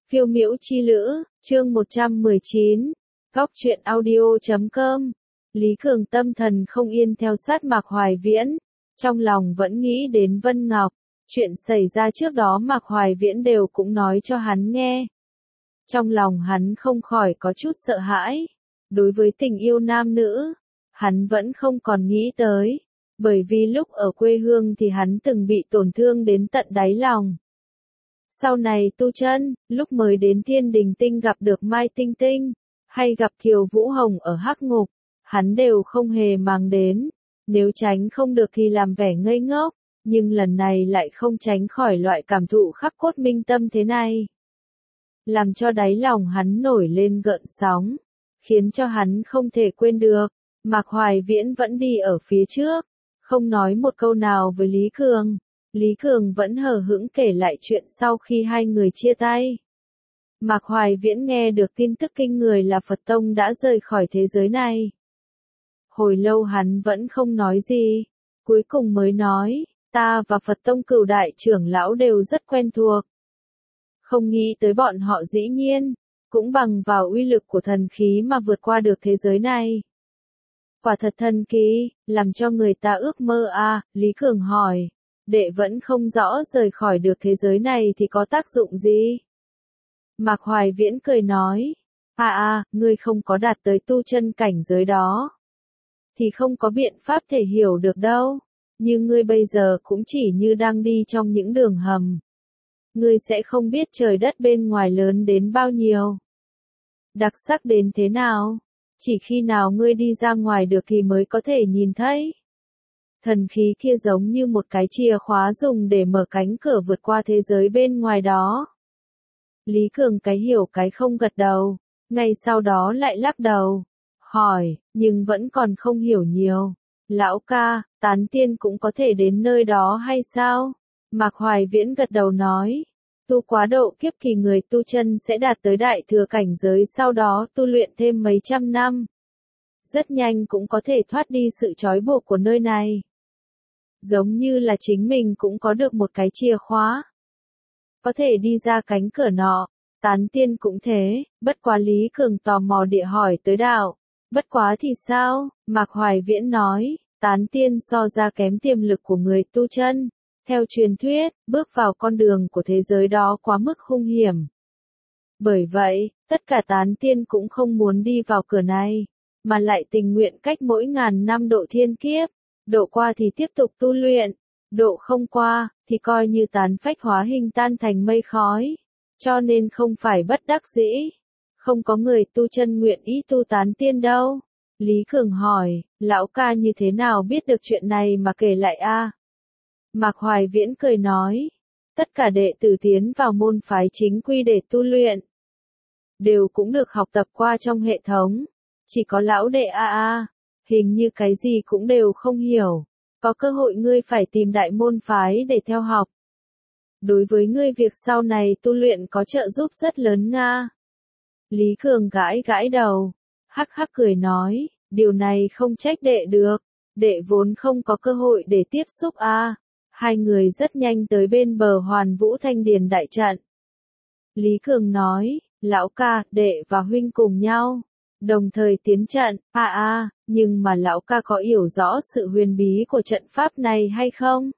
Phiêu miễu chi lữ, chương 119, góc truyện audio.com. Lý Cường tâm thần không yên theo sát Mạc Hoài Viễn, trong lòng vẫn nghĩ đến Vân Ngọc, chuyện xảy ra trước đó Mạc Hoài Viễn đều cũng nói cho hắn nghe. Trong lòng hắn không khỏi có chút sợ hãi, đối với tình yêu nam nữ, hắn vẫn không còn nghĩ tới, bởi vì lúc ở quê hương thì hắn từng bị tổn thương đến tận đáy lòng. Sau này tu chân, lúc mới đến Thiên Đình Tinh gặp được Mai Tinh Tinh, hay gặp Kiều Vũ Hồng ở Hắc Ngục, hắn đều không hề mang đến, nếu tránh không được thì làm vẻ ngây ngốc, nhưng lần này lại không tránh khỏi loại cảm thụ khắc cốt minh tâm thế này. Làm cho đáy lòng hắn nổi lên gợn sóng, khiến cho hắn không thể quên được, Mạc Hoài Viễn vẫn đi ở phía trước, không nói một câu nào với Lý Cường. Lý Cường vẫn hờ hững kể lại chuyện sau khi hai người chia tay. Mạc Hoài Viễn nghe được tin tức kinh người là Phật Tông đã rời khỏi thế giới này. Hồi lâu hắn vẫn không nói gì, cuối cùng mới nói, ta và Phật Tông Cửu đại trưởng lão đều rất quen thuộc. Không nghĩ tới bọn họ dĩ nhiên, cũng bằng vào uy lực của thần khí mà vượt qua được thế giới này. Quả thật thần kỳ, làm cho người ta ước mơ à, Lý Cường hỏi. Đệ vẫn không rõ rời khỏi được thế giới này thì có tác dụng gì? Mạc Hoài Viễn cười nói, ngươi không có đạt tới tu chân cảnh giới đó, thì không có biện pháp thể hiểu được đâu, nhưng ngươi bây giờ cũng chỉ như đang đi trong những đường hầm. Ngươi sẽ không biết trời đất bên ngoài lớn đến bao nhiêu, đặc sắc đến thế nào, chỉ khi nào ngươi đi ra ngoài được thì mới có thể nhìn thấy. Thần khí kia giống như một cái chìa khóa dùng để mở cánh cửa vượt qua thế giới bên ngoài đó. Lý Cường cái hiểu cái không gật đầu, ngay sau đó lại lắc đầu, hỏi, nhưng vẫn còn không hiểu nhiều. Lão ca, tán tiên cũng có thể đến nơi đó hay sao? Mạc Hoài Viễn gật đầu nói, tu quá độ kiếp kỳ người tu chân sẽ đạt tới đại thừa cảnh giới, sau đó tu luyện thêm mấy trăm năm. Rất nhanh cũng có thể thoát đi sự trói buộc của nơi này. Giống như là chính mình cũng có được một cái chìa khóa, có thể đi ra cánh cửa nọ, tán tiên cũng thế, bất quá Lý Cường tò mò địa hỏi tới đạo, bất quá thì sao, Mạc Hoài Viễn nói, tán tiên so ra kém tiềm lực của người tu chân, theo truyền thuyết, bước vào con đường của thế giới đó quá mức hung hiểm. Bởi vậy, tất cả tán tiên cũng không muốn đi vào cửa này, mà lại tình nguyện cách mỗi ngàn năm độ thiên kiếp. Độ qua thì tiếp tục tu luyện, độ không qua, thì coi như tán phách hóa hình tan thành mây khói. Cho nên không phải bất đắc dĩ. Không có người tu chân nguyện ý tu tán tiên đâu. Lý Cường hỏi, lão ca như thế nào biết được chuyện này mà kể lại a? Mạc Hoài Viễn cười nói, tất cả đệ tử tiến vào môn phái chính quy để tu luyện, đều cũng được học tập qua trong hệ thống. Chỉ có lão đệ hình như cái gì cũng đều không hiểu, có cơ hội ngươi phải tìm đại môn phái để theo học. Đối với ngươi việc sau này tu luyện có trợ giúp rất lớn nga. Lý Cường gãi gãi đầu, hắc hắc cười nói, điều này không trách đệ được, đệ vốn không có cơ hội để tiếp xúc Hai người rất nhanh tới bên bờ Hoàn Vũ Thanh Điền đại trận. Lý Cường nói, lão ca, đệ và huynh cùng nhau đồng thời tiến trận, nhưng mà lão ca có hiểu rõ sự huyền bí của trận pháp này hay không?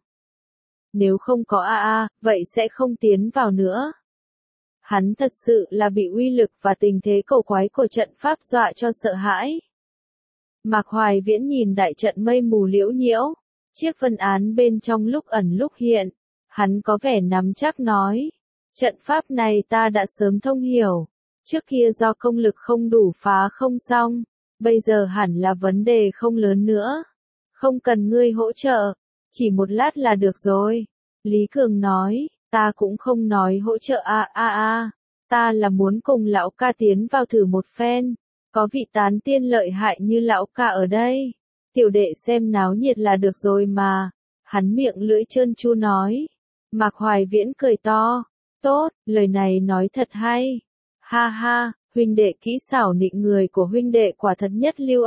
Nếu không có vậy sẽ không tiến vào nữa. Hắn thật sự là bị uy lực và tình thế cổ quái của trận pháp dọa cho sợ hãi. Mạc Hoài Viễn nhìn đại trận mây mù liễu nhiễu, chiếc vân án bên trong lúc ẩn lúc hiện, hắn có vẻ nắm chắc nói, trận pháp này ta đã sớm thông hiểu. Trước kia do công lực không đủ phá không xong, bây giờ hẳn là vấn đề không lớn nữa. Không cần ngươi hỗ trợ, chỉ một lát là được rồi. Lý Cường nói, ta cũng không nói hỗ trợ ta là muốn cùng lão ca tiến vào thử một phen. Có vị tán tiên lợi hại như lão ca ở đây, tiểu đệ xem náo nhiệt là được rồi mà. Hắn miệng lưỡi trơn tru nói. Mạc Hoài Viễn cười to, tốt, lời này nói thật hay. Ha ha, huynh đệ kỹ xảo nịnh người của huynh đệ quả thật nhất lưu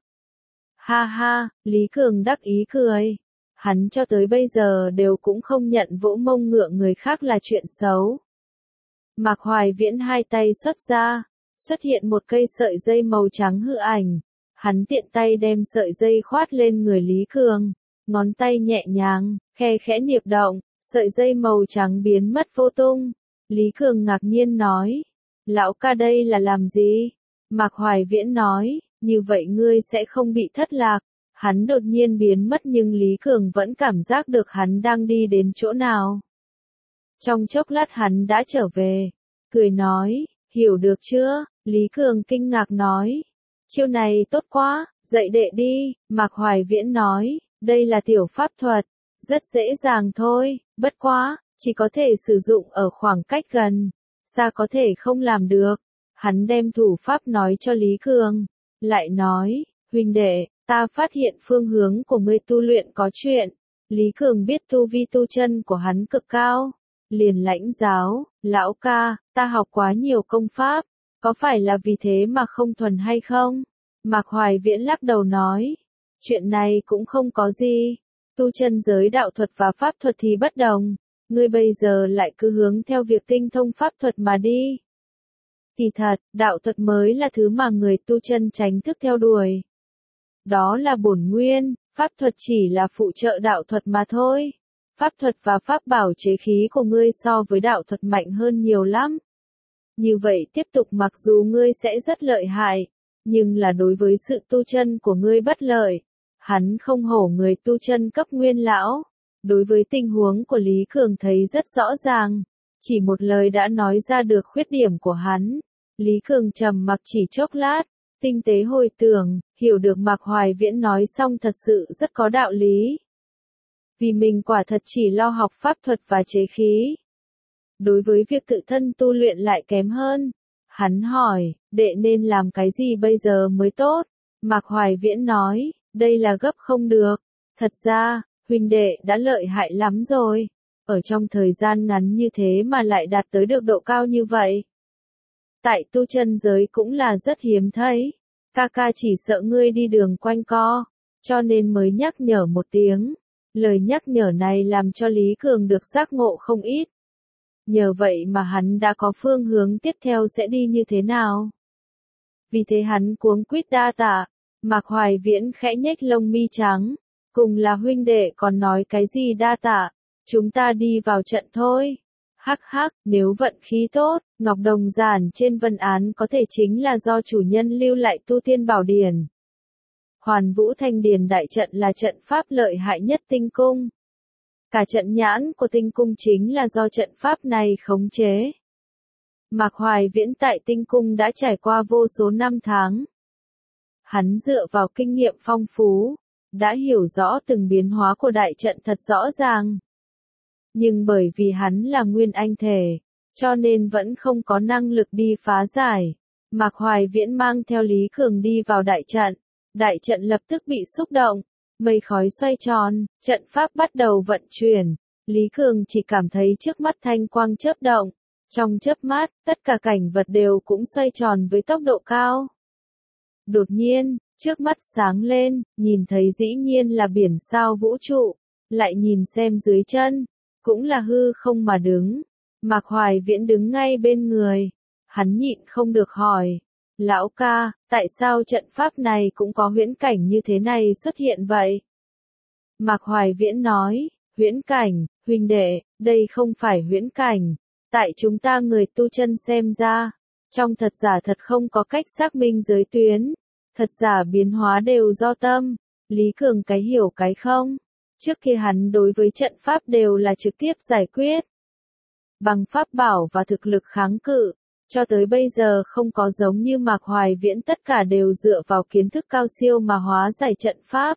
Ha ha, Lý Cường đắc ý cười. Hắn cho tới bây giờ đều cũng không nhận vỗ mông ngựa người khác là chuyện xấu. Mạc Hoài Viễn hai tay xuất ra, xuất hiện một cây sợi dây màu trắng hư ảnh. Hắn tiện tay đem sợi dây khoát lên người Lý Cường, ngón tay nhẹ nhàng, khe khẽ niệp động, sợi dây màu trắng biến mất vô tung. Lý Cường ngạc nhiên nói, lão ca đây là làm gì? Mạc Hoài Viễn nói, như vậy ngươi sẽ không bị thất lạc. Hắn đột nhiên biến mất nhưng Lý Cường vẫn cảm giác được hắn đang đi đến chỗ nào. Trong chốc lát hắn đã trở về, cười nói, hiểu được chưa? Lý Cường kinh ngạc nói, chiêu này tốt quá, dạy đệ đi. Mạc Hoài Viễn nói, đây là tiểu pháp thuật, rất dễ dàng thôi, bất quá, chỉ có thể sử dụng ở khoảng cách gần, xa có thể không làm được. Hắn đem thủ pháp nói cho Lý Cường, lại nói, huynh đệ, ta phát hiện phương hướng của ngươi tu luyện có chuyện. Lý Cường biết tu vi tu chân của hắn cực cao, liền lãnh giáo, lão ca, ta học quá nhiều công pháp, có phải là vì thế mà không thuần hay không? Mạc Hoài Viễn lắc đầu nói, chuyện này cũng không có gì, tu chân giới đạo thuật và pháp thuật thì bất đồng, ngươi bây giờ lại cứ hướng theo việc tinh thông pháp thuật mà đi. Kỳ thật, đạo thuật mới là thứ mà người tu chân tránh thức theo đuổi. Đó là bổn nguyên, pháp thuật chỉ là phụ trợ đạo thuật mà thôi. Pháp thuật và pháp bảo chế khí của ngươi so với đạo thuật mạnh hơn nhiều lắm. Như vậy tiếp tục mặc dù ngươi sẽ rất lợi hại, nhưng là đối với sự tu chân của ngươi bất lợi. Hắn không hổ người tu chân cấp nguyên lão. Đối với tình huống của Lý Cường thấy rất rõ ràng. Chỉ một lời đã nói ra được khuyết điểm của hắn. Lý Cường trầm mặc chỉ chốc lát, tinh tế hồi tưởng, hiểu được Mạc Hoài Viễn nói xong thật sự rất có đạo lý. Vì mình quả thật chỉ lo học pháp thuật và chế khí. Đối với việc tự thân tu luyện lại kém hơn. Hắn hỏi, đệ nên làm cái gì bây giờ mới tốt? Mạc Hoài Viễn nói, đây là gấp không được. Thật ra, huynh đệ đã lợi hại lắm rồi. Ở trong thời gian ngắn như thế mà lại đạt tới được độ cao như vậy. Tại tu chân giới cũng là rất hiếm thấy. Ca ca chỉ sợ ngươi đi đường quanh co, cho nên mới nhắc nhở một tiếng. Lời nhắc nhở này làm cho Lý Cường được giác ngộ không ít. Nhờ vậy mà hắn đã có phương hướng tiếp theo sẽ đi như thế nào. Vì thế hắn cuống quýt đa tạ. Mạc Hoài Viễn khẽ nhếch lông mi trắng. Cùng là huynh đệ còn nói cái gì đa tạ. Chúng ta đi vào trận thôi. Hắc hắc, nếu vận khí tốt, ngọc đồng giản trên vân án có thể chính là do chủ nhân lưu lại tu tiên bảo điển. Hoàn Vũ Thanh Điền đại trận là trận pháp lợi hại nhất tinh cung. Cả trận nhãn của tinh cung chính là do trận pháp này khống chế. Mạc Hoài Viễn tại tinh cung đã trải qua vô số năm tháng. Hắn dựa vào kinh nghiệm phong phú, đã hiểu rõ từng biến hóa của đại trận thật rõ ràng. Nhưng bởi vì hắn là nguyên anh thể, cho nên vẫn không có năng lực đi phá giải. Mạc Hoài Viễn mang theo Lý Cường đi vào đại trận lập tức bị xúc động, mây khói xoay tròn, trận pháp bắt đầu vận chuyển. Lý Cường chỉ cảm thấy trước mắt thanh quang chớp động, trong chớp mắt, tất cả cảnh vật đều cũng xoay tròn với tốc độ cao. Đột nhiên, trước mắt sáng lên, nhìn thấy dĩ nhiên là biển sao vũ trụ, lại nhìn xem dưới chân, cũng là hư không mà đứng. Mạc Hoài Viễn đứng ngay bên người, hắn nhịn không được hỏi, lão ca, tại sao trận pháp này cũng có huyễn cảnh như thế này xuất hiện vậy? Mạc Hoài Viễn nói, huyễn cảnh, huynh đệ, đây không phải huyễn cảnh, tại chúng ta người tu chân xem ra, trong thật giả thật không có cách xác minh giới tuyến, thật giả biến hóa đều do tâm. Lý Cường cái hiểu cái không. Trước kia hắn đối với trận pháp đều là trực tiếp giải quyết. Bằng pháp bảo và thực lực kháng cự, cho tới bây giờ không có giống như Mạc Hoài Viễn tất cả đều dựa vào kiến thức cao siêu mà hóa giải trận pháp.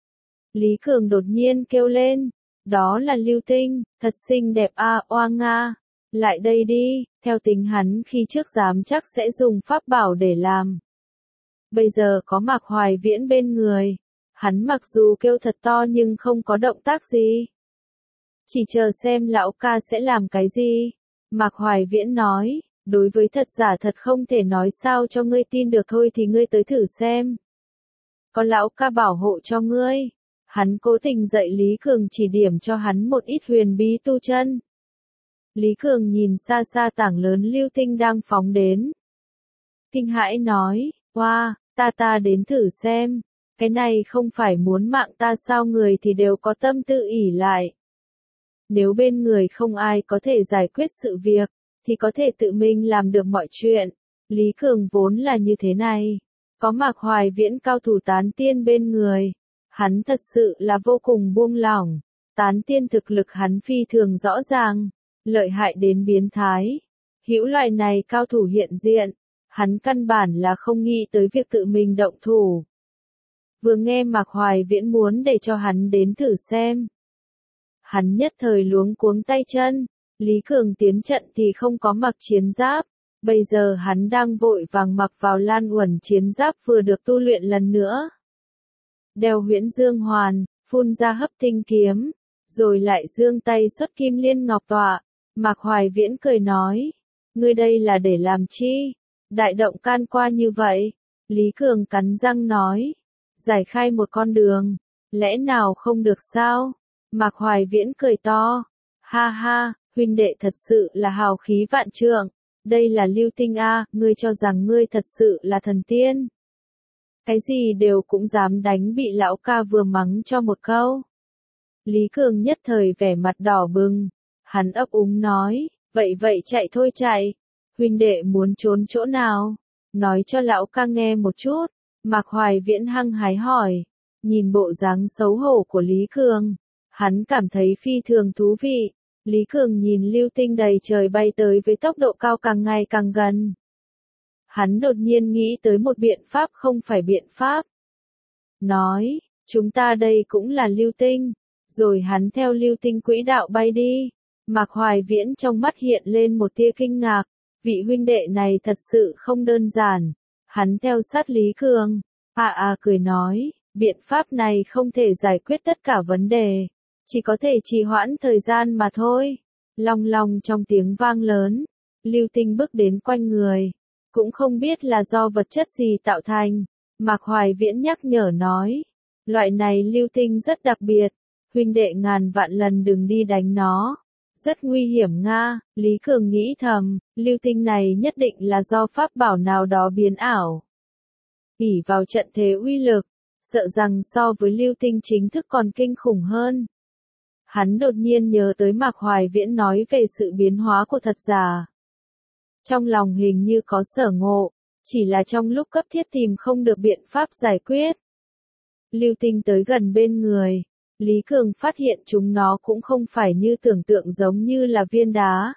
Lý Cường đột nhiên kêu lên, đó là Lưu Tinh, thật xinh đẹp a, oa nga, lại đây đi, theo tính hắn khi trước dám chắc sẽ dùng pháp bảo để làm. Bây giờ có Mạc Hoài Viễn bên người. Hắn mặc dù kêu thật to nhưng không có động tác gì. Chỉ chờ xem lão ca sẽ làm cái gì. Mạc Hoài Viễn nói, đối với thật giả thật không thể nói sao cho ngươi tin được thôi thì ngươi tới thử xem. Có lão ca bảo hộ cho ngươi. Hắn cố tình dạy Lý Cường chỉ điểm cho hắn một ít huyền bí tu chân. Lý Cường nhìn xa xa tảng lớn lưu tinh đang phóng đến. Kinh hãi nói, wow, ta đến thử xem, cái này không phải muốn mạng ta sao, người thì đều có tâm tư ỷ lại. Nếu bên người không ai có thể giải quyết sự việc, thì có thể tự mình làm được mọi chuyện. Lý Cường vốn là như thế này. Có Mạc Hoài Viễn cao thủ tán tiên bên người. Hắn thật sự là vô cùng buông lỏng. Tán tiên thực lực hắn phi thường rõ ràng. Lợi hại đến biến thái. Hữu loại này cao thủ hiện diện. Hắn căn bản là không nghĩ tới việc tự mình động thủ. Vừa nghe Mạc Hoài Viễn muốn để cho hắn đến thử xem. Hắn nhất thời luống cuống tay chân. Lý Cường tiến trận thì không có mặc chiến giáp. Bây giờ hắn đang vội vàng mặc vào Lan Uẩn chiến giáp vừa được tu luyện lần nữa. Đeo huyễn dương hoàn, phun ra hấp tinh kiếm, rồi lại giương tay xuất kim liên ngọc tọa. Mạc Hoài Viễn cười nói, ngươi đây là để làm chi? Đại động can qua như vậy. Lý Cường cắn răng nói, giải khai một con đường, lẽ nào không được sao? Mạc Hoài Viễn cười to, ha ha, huynh đệ thật sự là hào khí vạn trượng. Đây là lưu tinh a, ngươi cho rằng ngươi thật sự là thần tiên. Cái gì đều cũng dám đánh, bị lão ca vừa mắng cho một câu. Lý Cường nhất thời vẻ mặt đỏ bừng. Hắn ấp úng nói, vậy chạy thôi chạy. Huynh đệ muốn trốn chỗ nào? Nói cho lão ca nghe một chút. Mạc Hoài Viễn hăng hái hỏi. Nhìn bộ dáng xấu hổ của Lý Cường, hắn cảm thấy phi thường thú vị. Lý Cường nhìn lưu tinh đầy trời bay tới với tốc độ cao càng ngày càng gần. Hắn đột nhiên nghĩ tới một biện pháp không phải biện pháp. Nói, chúng ta đây cũng là lưu tinh. Rồi hắn theo lưu tinh quỹ đạo bay đi. Mạc Hoài Viễn trong mắt hiện lên một tia kinh ngạc. Vị huynh đệ này thật sự không đơn giản. Hắn theo sát Lý Cường. Cười nói, biện pháp này không thể giải quyết tất cả vấn đề. Chỉ có thể trì hoãn thời gian mà thôi. Long long trong tiếng vang lớn. Lưu tinh bước đến quanh người. Cũng không biết là do vật chất gì tạo thành. Mạc Hoài Viễn nhắc nhở nói. Loại này lưu tinh rất đặc biệt. Huynh đệ ngàn vạn lần đừng đi đánh nó. Rất nguy hiểm nga. Lý Cường nghĩ thầm. Lưu tinh này nhất định là do pháp bảo nào đó biến ảo. ỷ vào trận thế uy lực. Sợ rằng so với lưu tinh chính thức còn kinh khủng hơn. Hắn đột nhiên nhớ tới Mạc Hoài Viễn nói về sự biến hóa của thật giả. Trong lòng hình như có sở ngộ, chỉ là trong lúc cấp thiết tìm không được biện pháp giải quyết. Lưu tinh tới gần bên người, Lý Cường phát hiện chúng nó cũng không phải như tưởng tượng giống như là viên đá,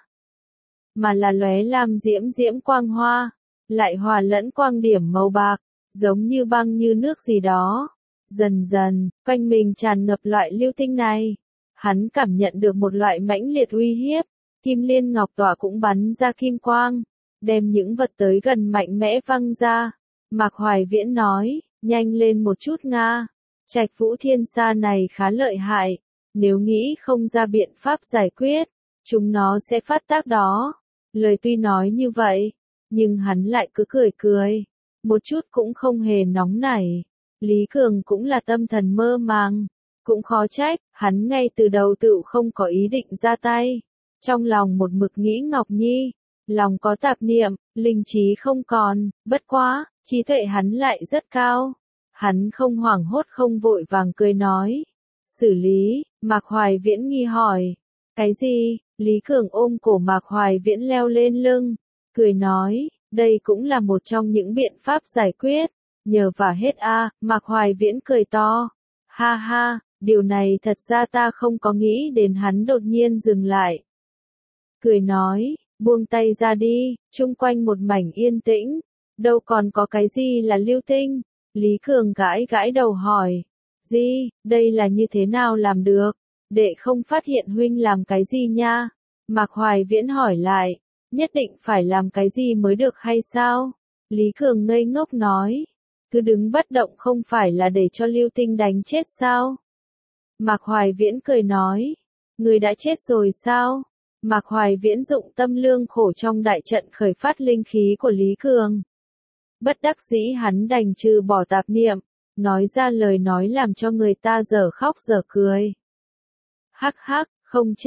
mà là lóe lam diễm diễm quang hoa, lại hòa lẫn quang điểm màu bạc, giống như băng như nước gì đó. Dần dần, quanh mình tràn ngập loại lưu tinh này. Hắn cảm nhận được một loại mãnh liệt uy hiếp, kim liên ngọc tỏa cũng bắn ra kim quang, đem những vật tới gần mạnh mẽ văng ra. Mạc Hoài Viễn nói, nhanh lên một chút nga, Trạch Vũ Thiên Sa này khá lợi hại, nếu nghĩ không ra biện pháp giải quyết, chúng nó sẽ phát tác đó. Lời tuy nói như vậy, nhưng hắn lại cứ cười cười, một chút cũng không hề nóng nảy. Lý Cường cũng là tâm thần mơ màng. Cũng khó trách, hắn ngay từ đầu tự không có ý định ra tay. Trong lòng một mực nghĩ Ngọc Nhi, lòng có tạp niệm, linh trí không còn, bất quá, trí tuệ hắn lại rất cao. Hắn không hoảng hốt không vội vàng cười nói. Xử lý, Mạc Hoài Viễn nghi hỏi. Cái gì? Lý Cường ôm cổ Mạc Hoài Viễn leo lên lưng, cười nói, đây cũng là một trong những biện pháp giải quyết. Nhờ vả hết Mạc Hoài Viễn cười to. Ha ha. Điều này thật ra ta không có nghĩ đến. Hắn đột nhiên dừng lại. Cười nói, buông tay ra đi, chung quanh một mảnh yên tĩnh. Đâu còn có cái gì là lưu tinh? Lý Cường gãi gãi đầu hỏi. Gì, đây là như thế nào làm được? Đệ không phát hiện huynh làm cái gì nha? Mạc Hoài Viễn hỏi lại. Nhất định phải làm cái gì mới được hay sao? Lý Cường ngây ngốc nói. Cứ đứng bất động không phải là để cho lưu tinh đánh chết sao? Mạc Hoài Viễn cười nói, người đã chết rồi sao? Mạc Hoài Viễn dụng tâm lương khổ trong đại trận khởi phát linh khí của Lý Cường. Bất đắc dĩ hắn đành trừ bỏ tạp niệm, nói ra lời nói làm cho người ta dở khóc dở cười. Hắc hắc, không chết,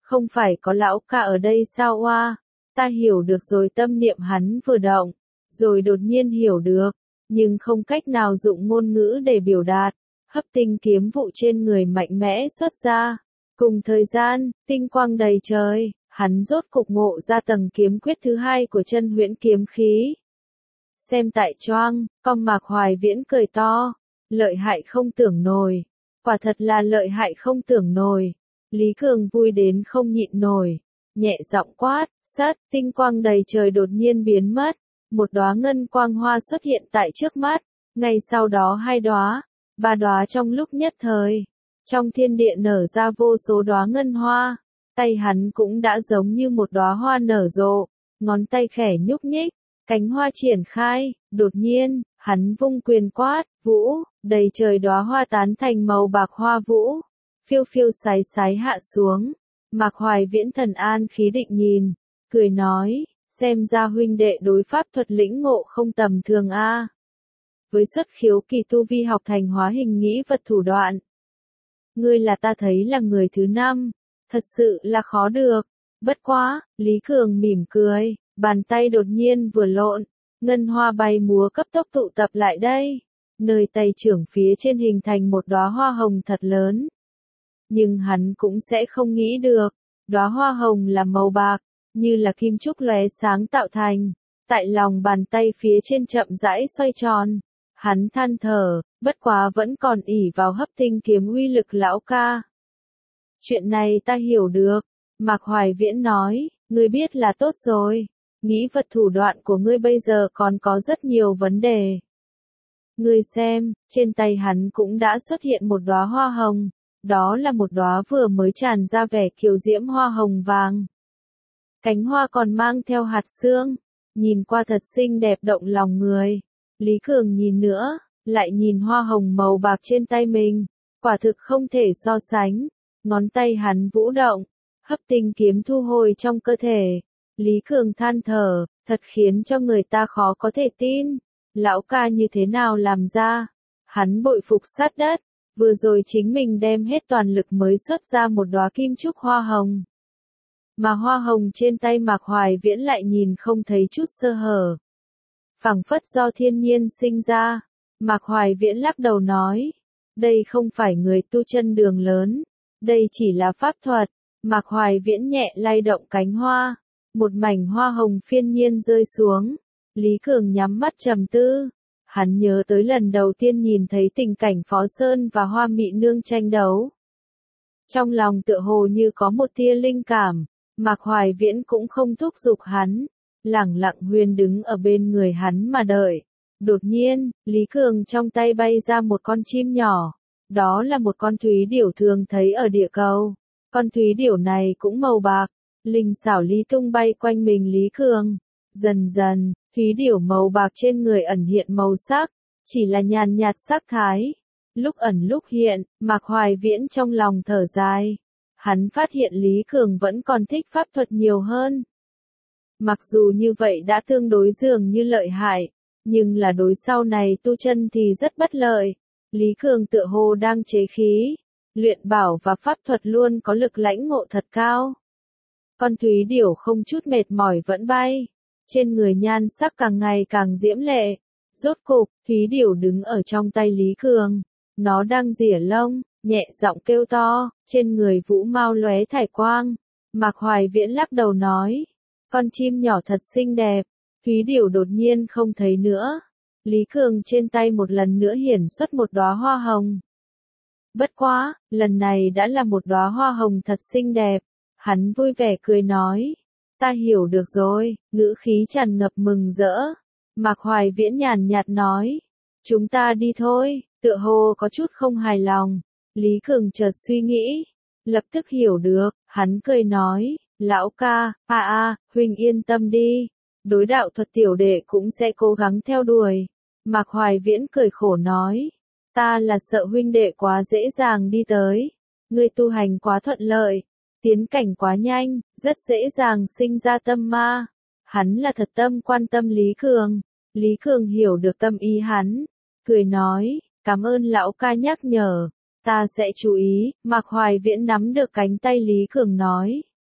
Không phải có lão ca ở đây sao oa? Ta hiểu được rồi, tâm niệm hắn vừa động, rồi đột nhiên hiểu được, nhưng không cách nào dụng ngôn ngữ để biểu đạt. Hấp tinh kiếm vụ trên người mạnh mẽ xuất ra. Cùng thời gian, tinh quang đầy trời, hắn rốt cục ngộ ra tầng kiếm quyết thứ hai của chân huyễn kiếm khí. Xem tại choang, con Mạc Hoài Viễn cười to, lợi hại không tưởng nổi, quả thật là lợi hại không tưởng nổi. Lý Cường vui đến không nhịn nổi, nhẹ giọng quát, sắt, tinh quang đầy trời đột nhiên biến mất, một đóa ngân quang hoa xuất hiện tại trước mắt, ngay sau đó 2 đóa, 3 đóa trong lúc nhất thời. Trong thiên địa nở ra vô số đóa ngân hoa, tay hắn cũng đã giống như một đóa hoa nở rộ, ngón tay khẽ nhúc nhích, cánh hoa triển khai, đột nhiên, hắn vung quyền quát, vũ, đầy trời đóa hoa tán thành màu bạc hoa vũ, phiêu phiêu sái sái hạ xuống. Mạc Hoài Viễn thần an khí định nhìn, cười nói, xem ra huynh đệ đối pháp thuật lĩnh ngộ không tầm thường a. Với xuất khiếu kỳ tu vi học thành hóa hình nghĩ vật thủ đoạn, ngươi là ta thấy là người thứ 5, thật sự là khó được. Bất quá, Lý Cường mỉm cười, bàn tay đột nhiên vừa lộn, ngân hoa bay múa cấp tốc tụ tập lại đây, nơi tay trưởng phía trên hình thành một đóa hoa hồng thật lớn. Nhưng hắn cũng sẽ không nghĩ được, đóa hoa hồng là màu bạc, như là kim trúc lóe sáng tạo thành, tại lòng bàn tay phía trên chậm rãi xoay tròn. Hắn than thở, bất quá vẫn còn ỷ vào hấp tinh kiếm uy lực lão ca. Chuyện này ta hiểu được, Mạc Hoài Viễn nói, ngươi biết là tốt rồi, nghĩ vật thủ đoạn của ngươi bây giờ còn có rất nhiều vấn đề. Ngươi xem, trên tay hắn cũng đã xuất hiện một đóa hoa hồng, đó là một đóa vừa mới tràn ra vẻ kiều diễm hoa hồng vàng. Cánh hoa còn mang theo hạt sương, nhìn qua thật xinh đẹp động lòng người. Lý Cường nhìn nữa, lại nhìn hoa hồng màu bạc trên tay mình, quả thực không thể so sánh. Ngón tay hắn vũ động, hấp tinh kiếm thu hồi trong cơ thể. Lý Cường than thở, thật khiến cho người ta khó có thể tin. Lão ca như thế nào làm ra? Hắn bội phục sát đất, vừa rồi chính mình đem hết toàn lực mới xuất ra một đóa kim trúc hoa hồng. Mà hoa hồng trên tay Mạc Hoài Viễn lại nhìn không thấy chút sơ hở. Phảng phất do thiên nhiên sinh ra. Mạc Hoài Viễn lắc đầu nói, đây không phải người tu chân đường lớn, đây chỉ là pháp thuật. Mạc Hoài Viễn nhẹ lay động cánh hoa, một mảnh hoa hồng phiên nhiên rơi xuống. Lý Cường nhắm mắt trầm tư, hắn nhớ tới lần đầu tiên nhìn thấy tình cảnh Phó Sơn và Hoa Mị Nương tranh đấu. Trong lòng tựa hồ như có một tia linh cảm, Mạc Hoài Viễn cũng không thúc giục hắn, lẳng lặng huyền đứng ở bên người hắn mà đợi. Đột nhiên, Lý Cường trong tay bay ra một con chim nhỏ, đó là một con thúy điểu thường thấy ở địa cầu. Con thúy điểu này cũng màu bạc, linh xảo lý tung bay quanh mình Lý Cường. Dần dần, thúy điểu màu bạc trên người ẩn hiện màu sắc, chỉ là nhàn nhạt sắc thái. Lúc ẩn lúc hiện, Mạc Hoài Viễn trong lòng thở dài. Hắn phát hiện Lý Cường vẫn còn thích pháp thuật nhiều hơn. Mặc dù như vậy đã tương đối dường như lợi hại, nhưng là đối sau này tu chân thì rất bất lợi. Lý Cường tựa hồ đang chế khí, luyện bảo và pháp thuật luôn có lực lãnh ngộ thật cao. Con thúy điểu không chút mệt mỏi vẫn bay, trên người nhan sắc càng ngày càng diễm lệ. Rốt cục, thúy điểu đứng ở trong tay Lý Cường, nó đang rỉa lông, nhẹ giọng kêu to, trên người vũ mau lóe thải quang. Mạc Hoài Viễn lắc đầu nói, con chim nhỏ thật xinh đẹp. Thúy điểu đột nhiên không thấy nữa. Lý Cường trên tay một lần nữa hiển xuất một đóa hoa hồng. Bất quá, lần này đã là một đóa hoa hồng thật xinh đẹp. Hắn vui vẻ cười nói, ta hiểu được rồi, ngữ khí tràn ngập mừng rỡ. Mạc Hoài Viễn nhàn nhạt nói, chúng ta đi thôi, tựa hồ có chút không hài lòng. Lý Cường chợt suy nghĩ, lập tức hiểu được, hắn cười nói, lão ca, huynh yên tâm đi, đối đạo thuật tiểu đệ cũng sẽ cố gắng theo đuổi. Mạc Hoài Viễn cười khổ nói, ta là sợ huynh đệ quá dễ dàng đi tới, ngươi tu hành quá thuận lợi, tiến cảnh quá nhanh, rất dễ dàng sinh ra tâm ma. Hắn là thật tâm quan tâm Lý Cường. Lý Cường hiểu được tâm ý hắn, cười nói, cảm ơn lão ca nhắc nhở, ta sẽ chú ý. Mạc Hoài Viễn nắm được cánh tay Lý Cường nói,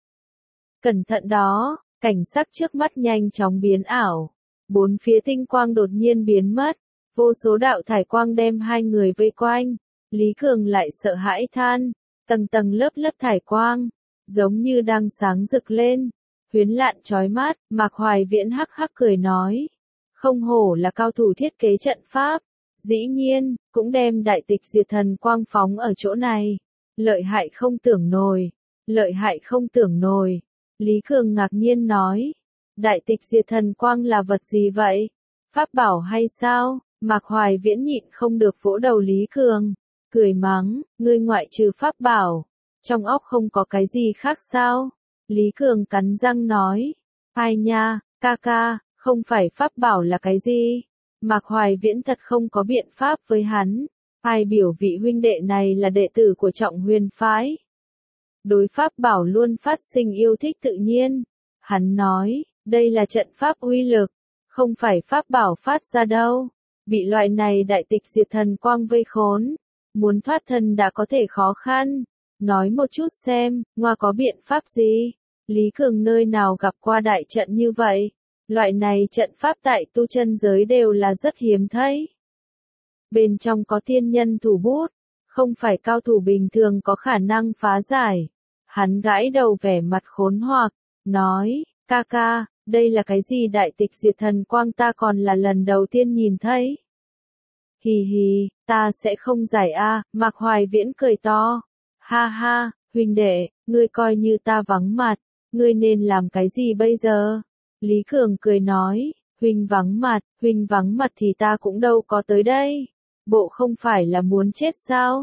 Cẩn thận đó, cảnh sắc trước mắt nhanh chóng biến ảo. Bốn phía tinh quang đột nhiên biến mất. Vô số đạo thải quang đem hai người vây quanh. Lý Cường lại sợ hãi than. Tầng tầng lớp lớp thải quang. Giống như đang sáng rực lên. Huyến lạn chói mắt. Mạc Hoài Viễn hắc hắc cười nói. Không hổ là cao thủ thiết kế trận pháp. Dĩ nhiên, cũng đem đại tịch diệt thần quang phóng ở chỗ này. Lợi hại không tưởng nổi. Lợi hại không tưởng nổi. Lý Cường ngạc nhiên nói. Đại tịch diệt thần quang là vật gì vậy? Pháp bảo hay sao? Mạc Hoài Viễn nhịn không được vỗ đầu Lý Cường. Cười mắng, ngươi ngoại trừ pháp bảo. Trong óc không có cái gì khác sao? Lý Cường cắn răng nói. Ai nha, ca ca, không phải pháp bảo là cái gì? Mạc Hoài Viễn thật không có biện pháp với hắn. Ai biểu vị huynh đệ này là đệ tử của Trọng Huyền phái. Đối pháp bảo luôn phát sinh yêu thích tự nhiên. Hắn nói, đây là trận pháp uy lực, không phải pháp bảo phát ra đâu. Bị loại này đại tịch diệt thần quang vây khốn, muốn thoát thân đã có thể khó khăn. Nói một chút xem, ngoa có biện pháp gì? Lý Cường nơi nào gặp qua đại trận như vậy? Loại này trận pháp tại tu chân giới đều là rất hiếm thấy. Bên trong có thiên nhân thủ bút, không phải cao thủ bình thường có khả năng phá giải. Hắn gãi đầu vẻ mặt khốn hoặc, nói, ca ca, đây là cái gì đại tịch diệt thần quang ta còn là lần đầu tiên nhìn thấy. Hì hì, ta sẽ không giải a. Mạc Hoài Viễn cười to. Ha ha, huynh đệ, ngươi coi như ta vắng mặt, ngươi nên làm cái gì bây giờ? Lý Cường cười nói, huynh vắng mặt thì ta cũng đâu có tới đây. Bộ không phải là muốn chết sao?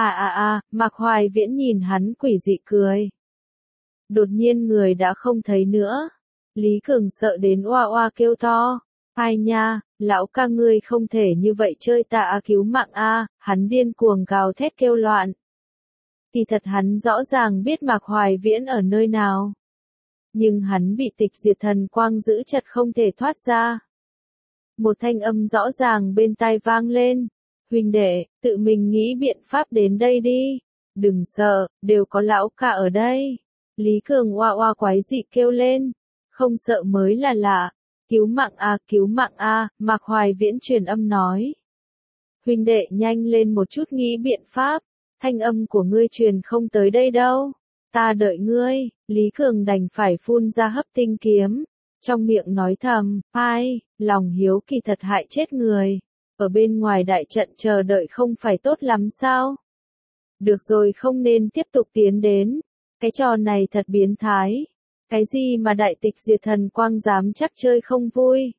Mạc Hoài Viễn nhìn hắn quỷ dị cười. Đột nhiên người đã không thấy nữa. Lý Cường sợ đến oa oa kêu to. Ai nha, lão ca ngươi không thể như vậy chơi ta cứu mạng a. Hắn điên cuồng gào thét kêu loạn. Kỳ thật hắn rõ ràng biết Mạc Hoài Viễn ở nơi nào. Nhưng hắn bị tịch diệt thần quang giữ chặt không thể thoát ra. Một thanh âm rõ ràng bên tai vang lên. Huynh đệ, tự mình nghĩ biện pháp đến đây đi. Đừng sợ, đều có lão ca ở đây. Lý Cường oa oa quái dị kêu lên. Không sợ mới là lạ. Cứu mạng a, Mạc Hoài Viễn truyền âm nói. Huynh đệ nhanh lên một chút nghĩ biện pháp. Thanh âm của ngươi truyền không tới đây đâu. Ta đợi ngươi. Lý Cường đành phải phun ra hấp tinh kiếm. Trong miệng nói thầm, ai, lòng hiếu kỳ thật hại chết người. Ở bên ngoài đại trận chờ đợi không phải tốt lắm sao? Được rồi, không nên tiếp tục tiến đến. Cái trò này thật biến thái. Cái gì mà đại tịch diệt thần quang dám chắc chơi không vui?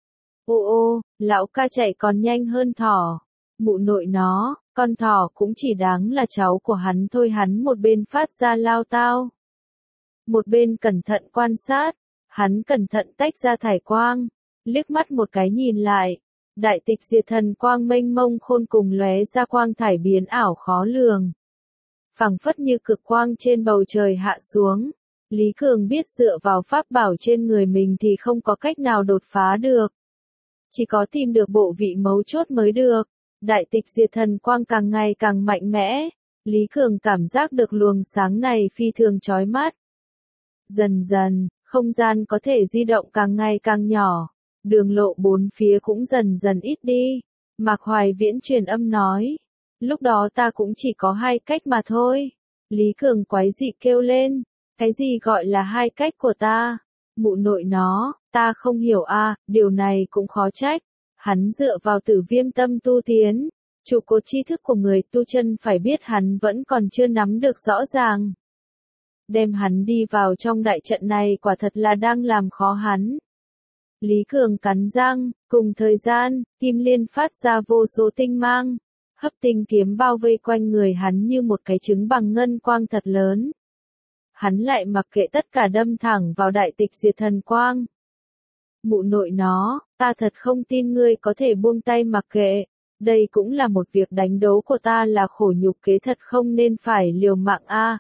Ô, lão ca chạy còn nhanh hơn thỏ. Mụ nội nó, con thỏ cũng chỉ đáng là cháu của hắn thôi. Hắn một bên phát ra lao tao, một bên cẩn thận quan sát. Hắn cẩn thận tách ra thải quang, liếc mắt một cái nhìn lại. Đại tịch diệt thần quang mênh mông khôn cùng lóe ra quang thải biến ảo khó lường. Phẳng phất như cực quang trên bầu trời hạ xuống. Lý Cường biết dựa vào pháp bảo trên người mình thì không có cách nào đột phá được. Chỉ có tìm được bộ vị mấu chốt mới được. Đại tịch diệt thần quang càng ngày càng mạnh mẽ. Lý Cường cảm giác được luồng sáng này phi thường chói mắt. Dần dần, không gian có thể di động càng ngày càng nhỏ. Đường lộ bốn phía cũng dần dần ít đi. Mạc Hoài Viễn truyền âm nói. Lúc đó ta cũng chỉ có hai cách mà thôi. Lý Cường quái dị kêu lên. Cái gì gọi là hai cách của ta? Mụ nội nó, ta không hiểu a. Điều này cũng khó trách. Hắn dựa vào Tử Viêm tâm tu tiến. Trụ cột tri thức của người tu chân phải biết hắn vẫn còn chưa nắm được rõ ràng. Đem hắn đi vào trong đại trận này quả thật là đang làm khó hắn. Lý Cường cắn răng, cùng thời gian, Kim Liên phát ra vô số tinh mang. Hấp tinh kiếm bao vây quanh người hắn như một cái trứng bằng ngân quang thật lớn. Hắn lại mặc kệ tất cả đâm thẳng vào đại tịch diệt thần quang. Mụ nội nó, ta thật không tin ngươi có thể buông tay mặc kệ. Đây cũng là một việc đánh đố của ta, là khổ nhục kế thật không nên phải liều mạng a,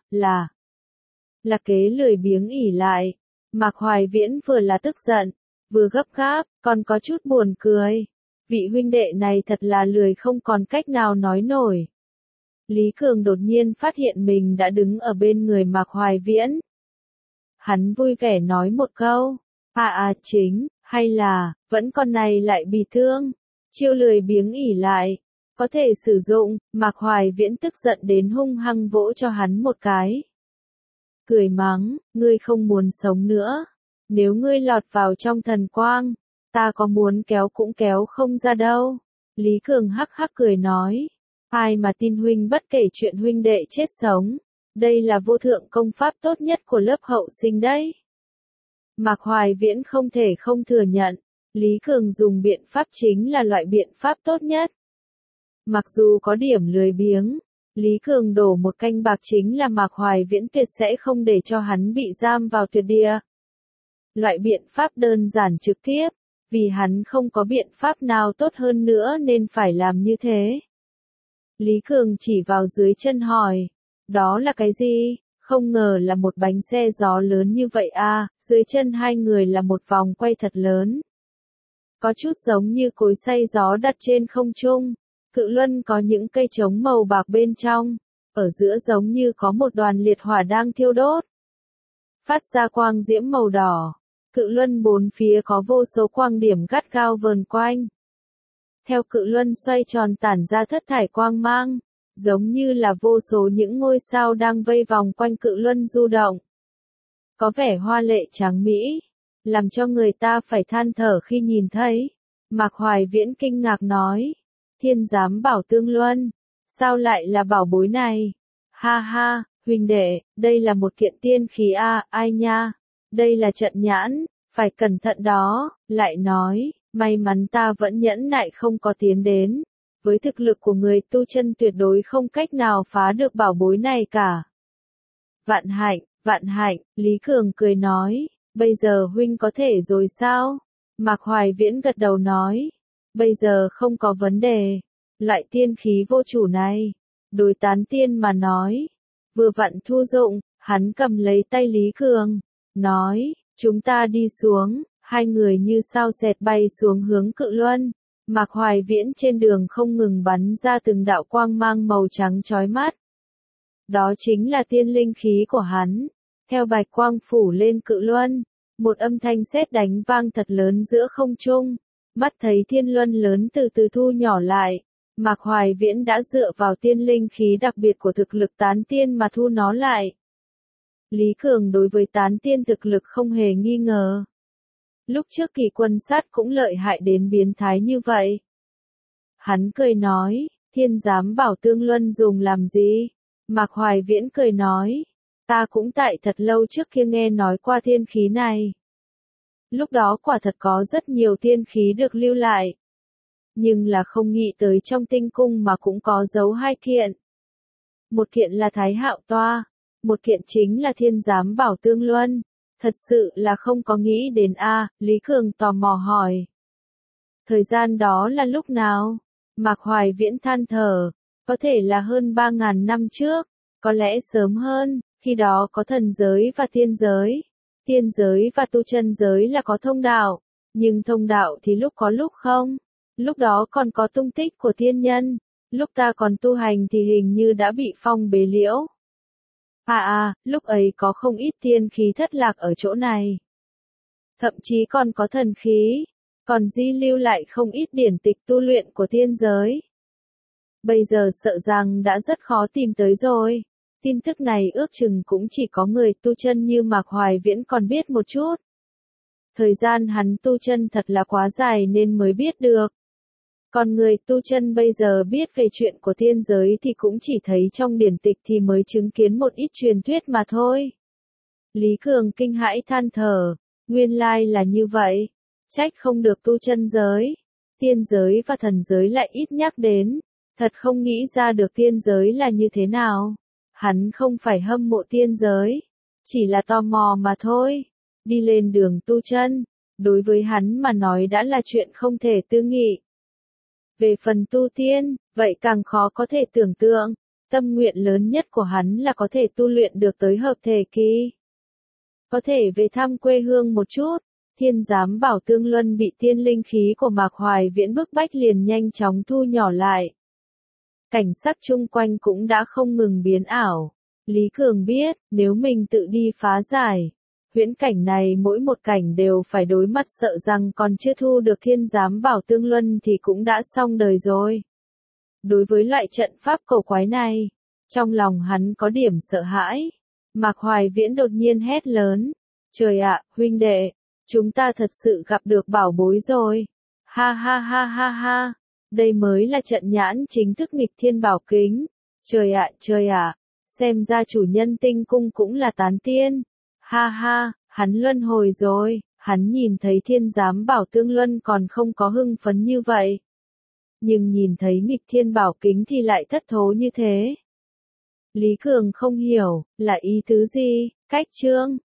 là kế lười biếng ỉ lại. Mạc Hoài Viễn vừa là tức giận, vừa gấp gáp, còn có chút buồn cười. Vị huynh đệ này thật là lười không còn cách nào nói nổi. Lý Cường đột nhiên phát hiện mình đã đứng ở bên người Mạc Hoài Viễn. Hắn vui vẻ nói một câu, chính, hay là, vẫn con này lại bị thương. Chiêu lười biếng ỉ lại, có thể sử dụng, Mạc Hoài Viễn tức giận đến hung hăng vỗ cho hắn một cái. Cười mắng, ngươi không muốn sống nữa. Nếu ngươi lọt vào trong thần quang, ta có muốn kéo cũng kéo không ra đâu. Lý Cường hắc hắc cười nói, ai mà tin huynh bất kể chuyện huynh đệ chết sống. Đây là vô thượng công pháp tốt nhất của lớp hậu sinh đấy. Mạc Hoài Viễn không thể không thừa nhận, Lý Cường dùng biện pháp chính là loại biện pháp tốt nhất. Mặc dù có điểm lười biếng, Lý Cường đổ một canh bạc chính là Mạc Hoài Viễn tuyệt sẽ không để cho hắn bị giam vào tuyệt địa. Loại biện pháp đơn giản trực tiếp, vì hắn không có biện pháp nào tốt hơn nữa nên phải làm như thế. Lý Cường chỉ vào dưới chân hỏi, đó là cái gì? Không ngờ là một bánh xe gió lớn như vậy à, dưới chân hai người là một vòng quay thật lớn. Có chút giống như cối xay gió đặt trên không trung, cự luân có những cây trống màu bạc bên trong, ở giữa giống như có một đoàn liệt hỏa đang thiêu đốt. Phát ra quang diễm màu đỏ, cự luân bốn phía có vô số quang điểm gắt gao vờn quanh. Theo cự luân xoay tròn tản ra thất thải quang mang, giống như là vô số những ngôi sao đang vây vòng quanh cự luân du động. Có vẻ hoa lệ tráng mỹ, làm cho người ta phải than thở khi nhìn thấy. Mạc Hoài Viễn kinh ngạc nói, Thiên Giám Bảo Tương Luân, sao lại là bảo bối này? Ha ha, huynh đệ, đây là một kiện tiên khí a, ai nha? Đây là trận nhãn, phải cẩn thận đó. Lại nói, may mắn ta vẫn nhẫn nại không có tiến đến. Với thực lực của người tu chân tuyệt đối không cách nào phá được bảo bối này cả. Vạn hạnh, Lý Cường cười nói, bây giờ huynh có thể rồi sao? Mạc Hoài Viễn gật đầu nói, bây giờ không có vấn đề. Loại tiên khí vô chủ này, đối tán tiên mà nói, vừa vặn thu dụng. Hắn cầm lấy tay Lý Cường, nói, chúng ta đi xuống. Hai người như sao xẹt bay xuống hướng cự luân. Mạc Hoài Viễn trên đường không ngừng bắn ra từng đạo quang mang màu trắng chói mắt. Đó chính là tiên linh khí của hắn. Theo bạch quang phủ lên cự luân, một âm thanh sét đánh vang thật lớn giữa không trung. Mắt thấy thiên luân lớn từ từ thu nhỏ lại, Mạc Hoài Viễn đã dựa vào tiên linh khí đặc biệt của thực lực tán tiên mà thu nó lại. Lý Cường đối với tán tiên thực lực không hề nghi ngờ. Lúc trước Kỳ Quân Sát cũng lợi hại đến biến thái như vậy. Hắn cười nói, Thiên Giám Bảo Tương Luân dùng làm gì? Mạc Hoài Viễn cười nói, ta cũng tại thật lâu trước kia nghe nói qua tiên khí này. Lúc đó quả thật có rất nhiều tiên khí được lưu lại. Nhưng là không nghĩ tới trong tinh cung mà cũng có giấu hai kiện. Một kiện là Thái Hạo Toa, một kiện chính là Thiên Giám Bảo Tương Luân. Thật sự là không có nghĩ đến a. Lý Cường tò mò hỏi. Thời gian đó là lúc nào? Mạc Hoài Viễn than thở, có thể là hơn 3.000 năm trước, có lẽ sớm hơn, khi đó có thần giới và tiên giới. Tiên giới và tu chân giới là có thông đạo, nhưng thông đạo thì lúc có lúc không. Lúc đó còn có tung tích của tiên nhân, lúc ta còn tu hành thì hình như đã bị phong bế liễu. Lúc ấy có không ít tiên khí thất lạc ở chỗ này. Thậm chí còn có thần khí, còn di lưu lại không ít điển tịch tu luyện của tiên giới. Bây giờ sợ rằng đã rất khó tìm tới rồi. Tin tức này ước chừng cũng chỉ có người tu chân như Mạc Hoài Viễn còn biết một chút. Thời gian hắn tu chân thật là quá dài nên mới biết được. Còn người tu chân bây giờ biết về chuyện của tiên giới thì cũng chỉ thấy trong điển tịch thì mới chứng kiến một ít truyền thuyết mà thôi. Lý Cường kinh hãi than thở, nguyên lai là như vậy, trách không được tu chân giới, tiên giới và thần giới lại ít nhắc đến, thật không nghĩ ra được tiên giới là như thế nào. Hắn không phải hâm mộ tiên giới, chỉ là tò mò mà thôi. Đi lên đường tu chân, đối với hắn mà nói đã là chuyện không thể tư nghị. Về phần tu tiên, vậy càng khó có thể tưởng tượng, tâm nguyện lớn nhất của hắn là có thể tu luyện được tới hợp thể kỳ. Có thể về thăm quê hương một chút, Thiên Giám Bảo Tương Luân bị tiên linh khí của Mạc Hoài Viễn bức bách liền nhanh chóng thu nhỏ lại. Cảnh sắc chung quanh cũng đã không ngừng biến ảo. Lý Cường biết, nếu mình tự đi phá giải, Huyễn cảnh này mỗi một cảnh đều phải đối mặt sợ rằng còn chưa thu được thiên giám bảo tương luân thì cũng đã xong đời rồi. Đối với loại trận pháp cổ quái này, trong lòng hắn có điểm sợ hãi. Mạc Hoài Viễn đột nhiên hét lớn. Trời ạ, huynh đệ, chúng ta thật sự gặp được bảo bối rồi. Ha ha ha ha ha, đây mới là trận nhãn chính thức nghịch thiên bảo kính. Trời ạ, xem ra chủ nhân tinh cung cũng là tán tiên. Ha ha, hắn luân hồi rồi, hắn nhìn thấy thiên giám bảo tương luân còn không có hưng phấn như vậy. Nhưng nhìn thấy nghịch thiên bảo kính thì lại thất thố như thế. Lý Cường không hiểu, là ý tứ gì, cách chương.